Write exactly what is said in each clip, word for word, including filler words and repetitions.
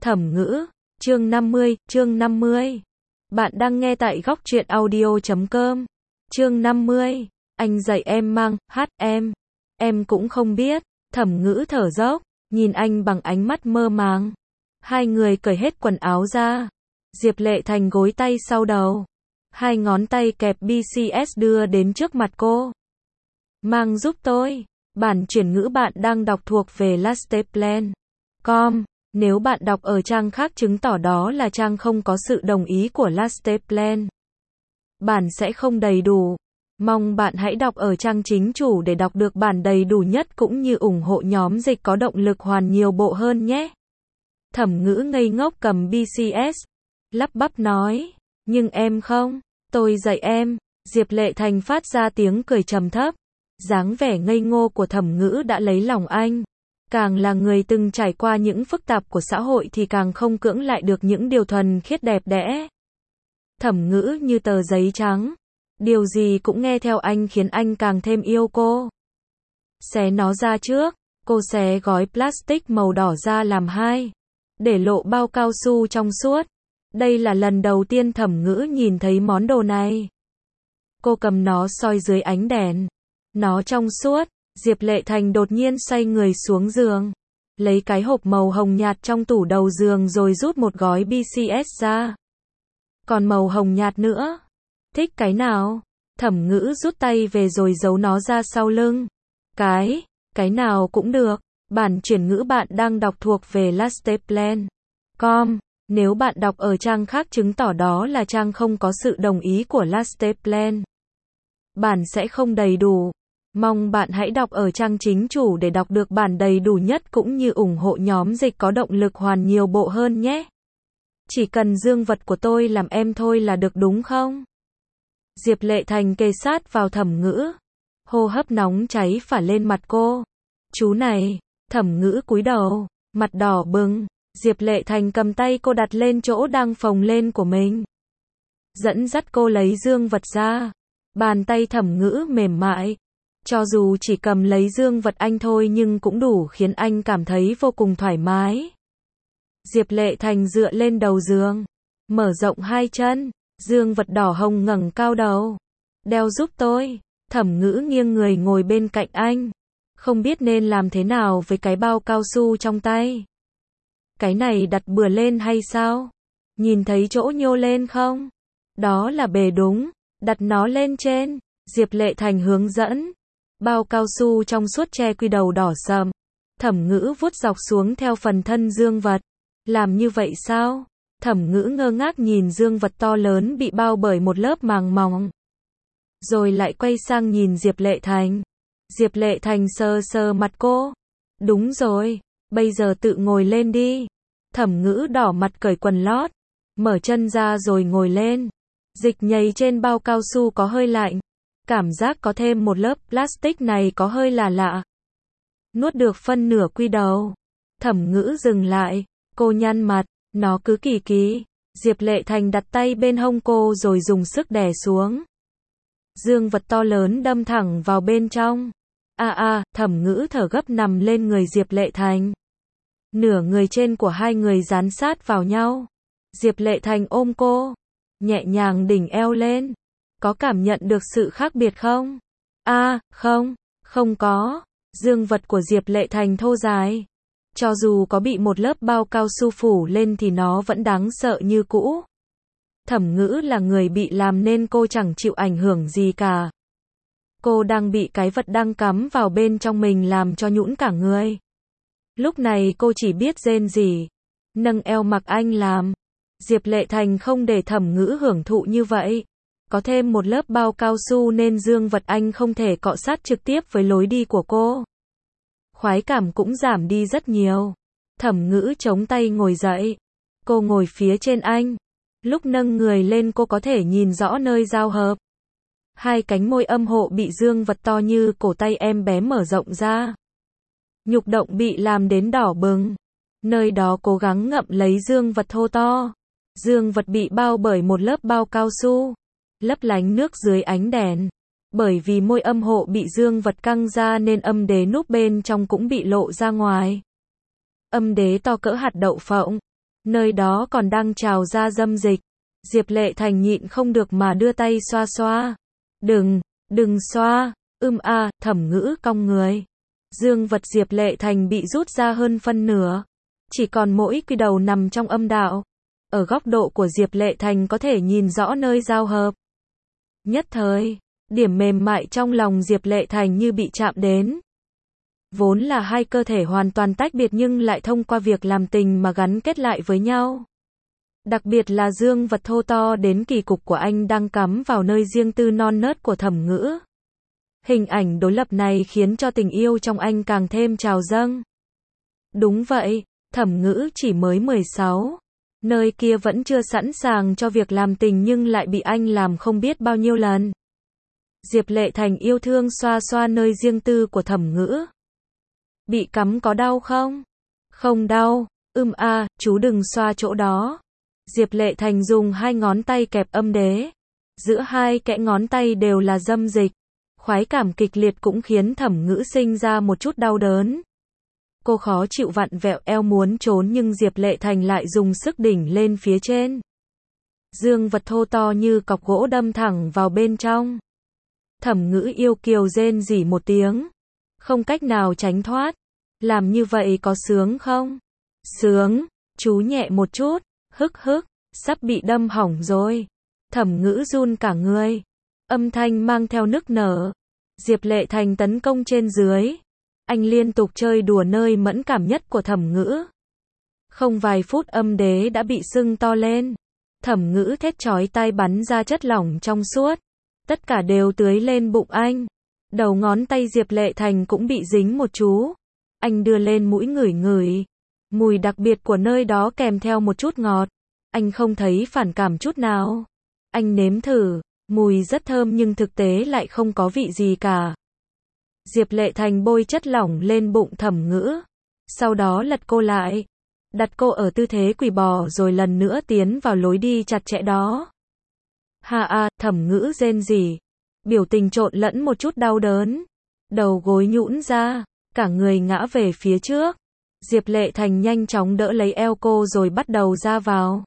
Thẩm Ngữ, chương năm mươi, chương năm mươi. Bạn đang nghe tại góc truyện audio chấm com. Chương năm mươi, anh dạy em mang, hát em. Em cũng không biết. Thẩm Ngữ thở dốc, nhìn anh bằng ánh mắt mơ màng. Hai người cởi hết quần áo ra. Diệp Lệ Thành gối tay sau đầu. Hai ngón tay kẹp bê xê ét đưa đến trước mặt cô. Mang giúp tôi. Bản chuyển ngữ bạn đang đọc thuộc về lasteplan chấm com. Nếu bạn đọc ở trang khác chứng tỏ đó là trang không có sự đồng ý của lasteplan. Bản sẽ không đầy đủ. Mong bạn hãy đọc ở trang chính chủ để đọc được bản đầy đủ nhất cũng như ủng hộ nhóm dịch có động lực hoàn nhiều bộ hơn nhé. Thẩm Ngữ ngây ngốc cầm bê xê ét, lắp bắp nói, nhưng em không, tôi dạy em. Diệp Lệ Thành phát ra tiếng cười trầm thấp. Dáng vẻ ngây ngô của Thẩm Ngữ đã lấy lòng anh. Càng là người từng trải qua những phức tạp của xã hội thì càng không cưỡng lại được những điều thuần khiết đẹp đẽ. Thẩm Ngữ như tờ giấy trắng. Điều gì cũng nghe theo anh khiến anh càng thêm yêu cô. Xé nó ra trước. Cô xé gói plastic màu đỏ ra làm hai. Để lộ bao cao su trong suốt. Đây là lần đầu tiên Thẩm Ngữ nhìn thấy món đồ này. Cô cầm nó soi dưới ánh đèn. Nó trong suốt. Diệp Lệ Thành đột nhiên xoay người xuống giường. Lấy cái hộp màu hồng nhạt trong tủ đầu giường rồi rút một gói bê xê ét ra. Còn màu hồng nhạt nữa. Thích cái nào? Thẩm Ngữ rút tay về rồi giấu nó ra sau lưng. Cái, cái nào cũng được. Bản chuyển ngữ bạn đang đọc thuộc về lasteplan chấm com. Nếu bạn đọc ở trang khác chứng tỏ đó là trang không có sự đồng ý của lasteplan. Bản sẽ không đầy đủ. Mong bạn hãy đọc ở trang chính chủ để đọc được bản đầy đủ nhất cũng như ủng hộ nhóm dịch có động lực hoàn nhiều bộ hơn nhé. Chỉ cần dương vật của tôi làm em thôi là được đúng không? Diệp Lệ Thành kề sát vào Thẩm Ngữ. Hô hấp nóng cháy phả lên mặt cô. Chú này. Thẩm Ngữ cúi đầu. Mặt đỏ bừng. Diệp Lệ Thành cầm tay cô đặt lên chỗ đang phồng lên của mình. Dẫn dắt cô lấy dương vật ra. Bàn tay Thẩm Ngữ mềm mại. Cho dù chỉ cầm lấy dương vật anh thôi nhưng cũng đủ khiến anh cảm thấy vô cùng thoải mái. Diệp Lệ Thành dựa lên đầu giường. Mở rộng hai chân. Dương vật đỏ hồng ngẩng cao đầu. Đeo giúp tôi. Thẩm Ngữ nghiêng người ngồi bên cạnh anh. Không biết nên làm thế nào với cái bao cao su trong tay. Cái này đặt bừa lên hay sao? Nhìn thấy chỗ nhô lên không? Đó là bề đúng. Đặt nó lên trên. Diệp Lệ Thành hướng dẫn. Bao cao su trong suốt che quy đầu đỏ sậm. Thẩm Ngữ vuốt dọc xuống theo phần thân dương vật. Làm như vậy sao? Thẩm Ngữ ngơ ngác nhìn dương vật to lớn bị bao bởi một lớp màng mỏng. Rồi lại quay sang nhìn Diệp Lệ Thành. Diệp Lệ Thành sờ sờ mặt cô. Đúng rồi, bây giờ tự ngồi lên đi. Thẩm Ngữ đỏ mặt cởi quần lót. Mở chân ra rồi ngồi lên. Dịch nhầy trên bao cao su có hơi lạnh. Cảm giác có thêm một lớp plastic này có hơi là lạ. Nuốt được phân nửa quy đầu. Thẩm Ngữ dừng lại. Cô nhăn mặt. Nó cứ kỳ kỳ. Diệp Lệ Thành đặt tay bên hông cô rồi dùng sức đè xuống. Dương vật to lớn đâm thẳng vào bên trong. A à, a, à, Thẩm Ngữ thở gấp nằm lên người Diệp Lệ Thành. Nửa người trên của hai người dán sát vào nhau. Diệp Lệ Thành ôm cô. Nhẹ nhàng đỉnh eo lên. Có cảm nhận được sự khác biệt không? A, à, không, không có. Dương vật của Diệp Lệ Thành thô dài. Cho dù có bị một lớp bao cao su phủ lên thì nó vẫn đáng sợ như cũ. Thẩm Ngữ là người bị làm nên cô chẳng chịu ảnh hưởng gì cả. Cô đang bị cái vật đang cắm vào bên trong mình làm cho nhũn cả người. Lúc này cô chỉ biết rên rỉ. Nâng eo mặc anh làm. Diệp Lệ Thành không để Thẩm Ngữ hưởng thụ như vậy. Có thêm một lớp bao cao su nên dương vật anh không thể cọ sát trực tiếp với lối đi của cô. Khoái cảm cũng giảm đi rất nhiều. Thẩm Ngữ chống tay ngồi dậy. Cô ngồi phía trên anh. Lúc nâng người lên cô có thể nhìn rõ nơi giao hợp. Hai cánh môi âm hộ bị dương vật to như cổ tay em bé mở rộng ra. Nhục động bị làm đến đỏ bừng. Nơi đó cố gắng ngậm lấy dương vật thô to. Dương vật bị bao bởi một lớp bao cao su. Lấp lánh nước dưới ánh đèn. Bởi vì môi âm hộ bị dương vật căng ra nên âm đế núp bên trong cũng bị lộ ra ngoài. Âm đế to cỡ hạt đậu phộng. Nơi đó còn đang trào ra dâm dịch. Diệp Lệ Thành nhịn không được mà đưa tay xoa xoa. Đừng, đừng xoa, ưm a, Thẩm Ngữ cong người. Dương vật Diệp Lệ Thành bị rút ra hơn phân nửa. Chỉ còn mỗi quy đầu nằm trong âm đạo. Ở góc độ của Diệp Lệ Thành có thể nhìn rõ nơi giao hợp. Nhất thời, điểm mềm mại trong lòng Diệp Lệ Thành như bị chạm đến. Vốn là hai cơ thể hoàn toàn tách biệt nhưng lại thông qua việc làm tình mà gắn kết lại với nhau. Đặc biệt là dương vật thô to đến kỳ cục của anh đang cắm vào nơi riêng tư non nớt của Thẩm Ngữ. Hình ảnh đối lập này khiến cho tình yêu trong anh càng thêm trào dâng. Đúng vậy, Thẩm Ngữ chỉ mới mười sáu. Nơi kia vẫn chưa sẵn sàng cho việc làm tình nhưng lại bị anh làm không biết bao nhiêu lần. Diệp Lệ Thành yêu thương xoa xoa nơi riêng tư của Thẩm Ngữ. Bị cắm có đau không? Không đau, ưm a, chú đừng xoa chỗ đó. Diệp Lệ Thành dùng hai ngón tay kẹp âm đế. Giữa hai kẽ ngón tay đều là dâm dịch. Khoái cảm kịch liệt cũng khiến Thẩm Ngữ sinh ra một chút đau đớn. Cô khó chịu vặn vẹo eo muốn trốn nhưng Diệp Lệ Thành lại dùng sức đỉnh lên phía trên. Dương vật thô to như cọc gỗ đâm thẳng vào bên trong. Thẩm Ngữ yêu kiều rên rỉ một tiếng. Không cách nào tránh thoát. Làm như vậy có sướng không? Sướng, chú nhẹ một chút, hức hức, sắp bị đâm hỏng rồi. Thẩm Ngữ run cả người. Âm thanh mang theo nức nở. Diệp Lệ Thành tấn công trên dưới. Anh liên tục chơi đùa nơi mẫn cảm nhất của Thẩm Ngữ. Không vài phút âm đế đã bị sưng to lên. Thẩm Ngữ thét chói tai bắn ra chất lỏng trong suốt. Tất cả đều tưới lên bụng anh. Đầu ngón tay Diệp Lệ Thành cũng bị dính một chú. Anh đưa lên mũi ngửi ngửi. Mùi đặc biệt của nơi đó kèm theo một chút ngọt. Anh không thấy phản cảm chút nào. Anh nếm thử. Mùi rất thơm nhưng thực tế lại không có vị gì cả. Diệp Lệ Thành bôi chất lỏng lên bụng Thẩm Ngữ. Sau đó lật cô lại. Đặt cô ở tư thế quỳ bò rồi lần nữa tiến vào lối đi chặt chẽ đó. Ha a, Thẩm Ngữ rên rỉ. Biểu tình trộn lẫn một chút đau đớn. Đầu gối nhũn ra. Cả người ngã về phía trước. Diệp Lệ Thành nhanh chóng đỡ lấy eo cô rồi bắt đầu ra vào.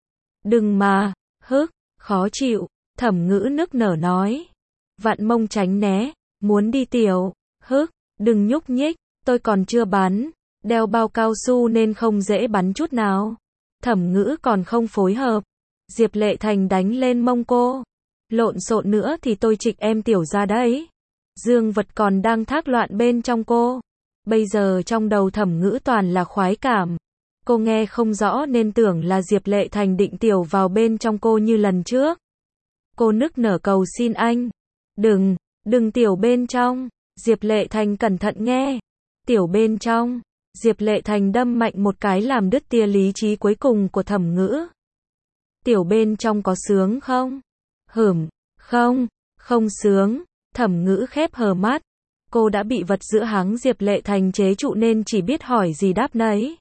Đừng mà, hức, khó chịu. Thẩm Ngữ nức nở nói. Vặn mông tránh né. Muốn đi tiểu, hức, đừng nhúc nhích, tôi còn chưa bắn, đeo bao cao su nên không dễ bắn chút nào. Thẩm Ngữ còn không phối hợp. Diệp Lệ Thành đánh lên mông cô. Lộn xộn nữa thì tôi trịch em tiểu ra đấy. Dương vật còn đang thác loạn bên trong cô. Bây giờ trong đầu Thẩm Ngữ toàn là khoái cảm. Cô nghe không rõ nên tưởng là Diệp Lệ Thành định tiểu vào bên trong cô như lần trước. Cô nức nở cầu xin anh. Đừng. Đừng tiểu bên trong. Diệp Lệ Thành cẩn thận nghe. Tiểu bên trong. Diệp Lệ Thành đâm mạnh một cái làm đứt tia lý trí cuối cùng của Thẩm Ngữ. Tiểu bên trong có sướng không? Hửm, không, không sướng. Thẩm Ngữ khép hờ mắt. Cô đã bị vật giữa háng Diệp Lệ Thành chế trụ nên chỉ biết hỏi gì đáp nấy.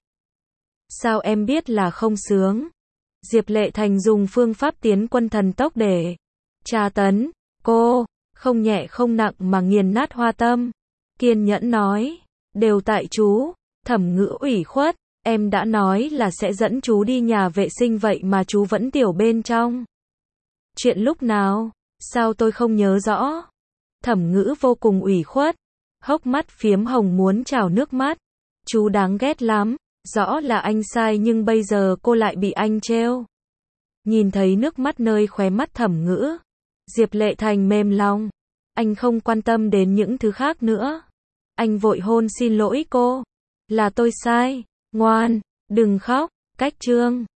Sao em biết là không sướng? Diệp Lệ Thành dùng phương pháp tiến quân thần tốc để tra tấn cô. Không nhẹ không nặng mà nghiền nát hoa tâm. Kiên nhẫn nói. Đều tại chú. Thẩm Ngữ ủy khuất. Em đã nói là sẽ dẫn chú đi nhà vệ sinh vậy mà chú vẫn tiểu bên trong. Chuyện lúc nào? Sao tôi không nhớ rõ? Thẩm Ngữ vô cùng ủy khuất. Hốc mắt phiếm hồng muốn trào nước mắt. Chú đáng ghét lắm. Rõ là anh sai nhưng bây giờ cô lại bị anh trêu. Nhìn thấy nước mắt nơi khóe mắt Thẩm Ngữ. Diệp Lệ Thành mềm lòng. Anh không quan tâm đến những thứ khác nữa. Anh vội hôn xin lỗi cô. Là tôi sai. Ngoan, đừng khóc. Cách chương